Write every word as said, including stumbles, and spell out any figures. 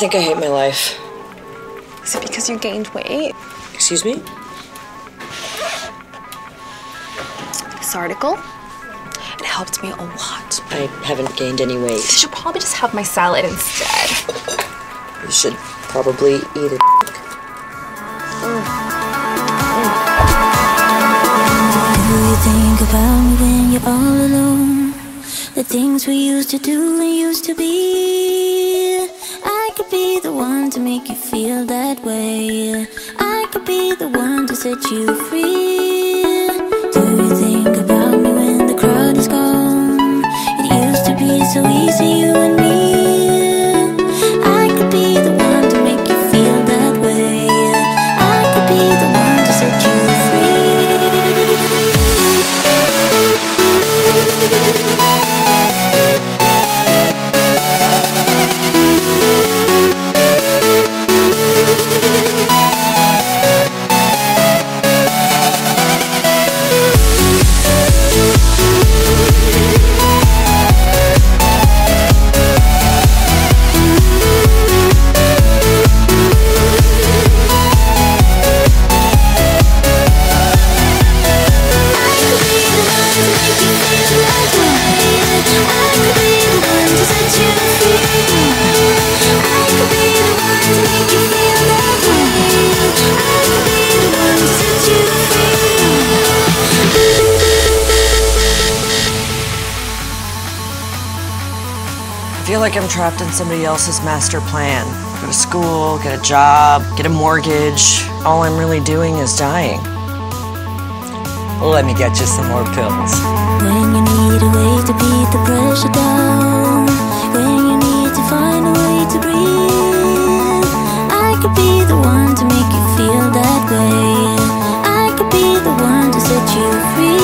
think I hate my life. Is it because you gained weight? Excuse me? This article, it helped me a lot. I haven't gained any weight. You should probably just have my salad instead. You should probably eat a Mm. Do you think about me when you're all alone? The things we used to do and used to be. I could be the one to make you feel that way. I could be the one to set you free. Do you think about me when the crowd is gone? It used to be so easy, you and me. I could be the one to make you feel that way. I could be the one to set you free. I feel like I'm trapped in somebody else's master plan. Go to school, get a job, get a mortgage. All I'm really doing is dying. Let me get you some more pills. When you need a way to beat the pressure down, when you need to find a way to breathe, I could be the one to make you feel that way. I could be the one to set you free.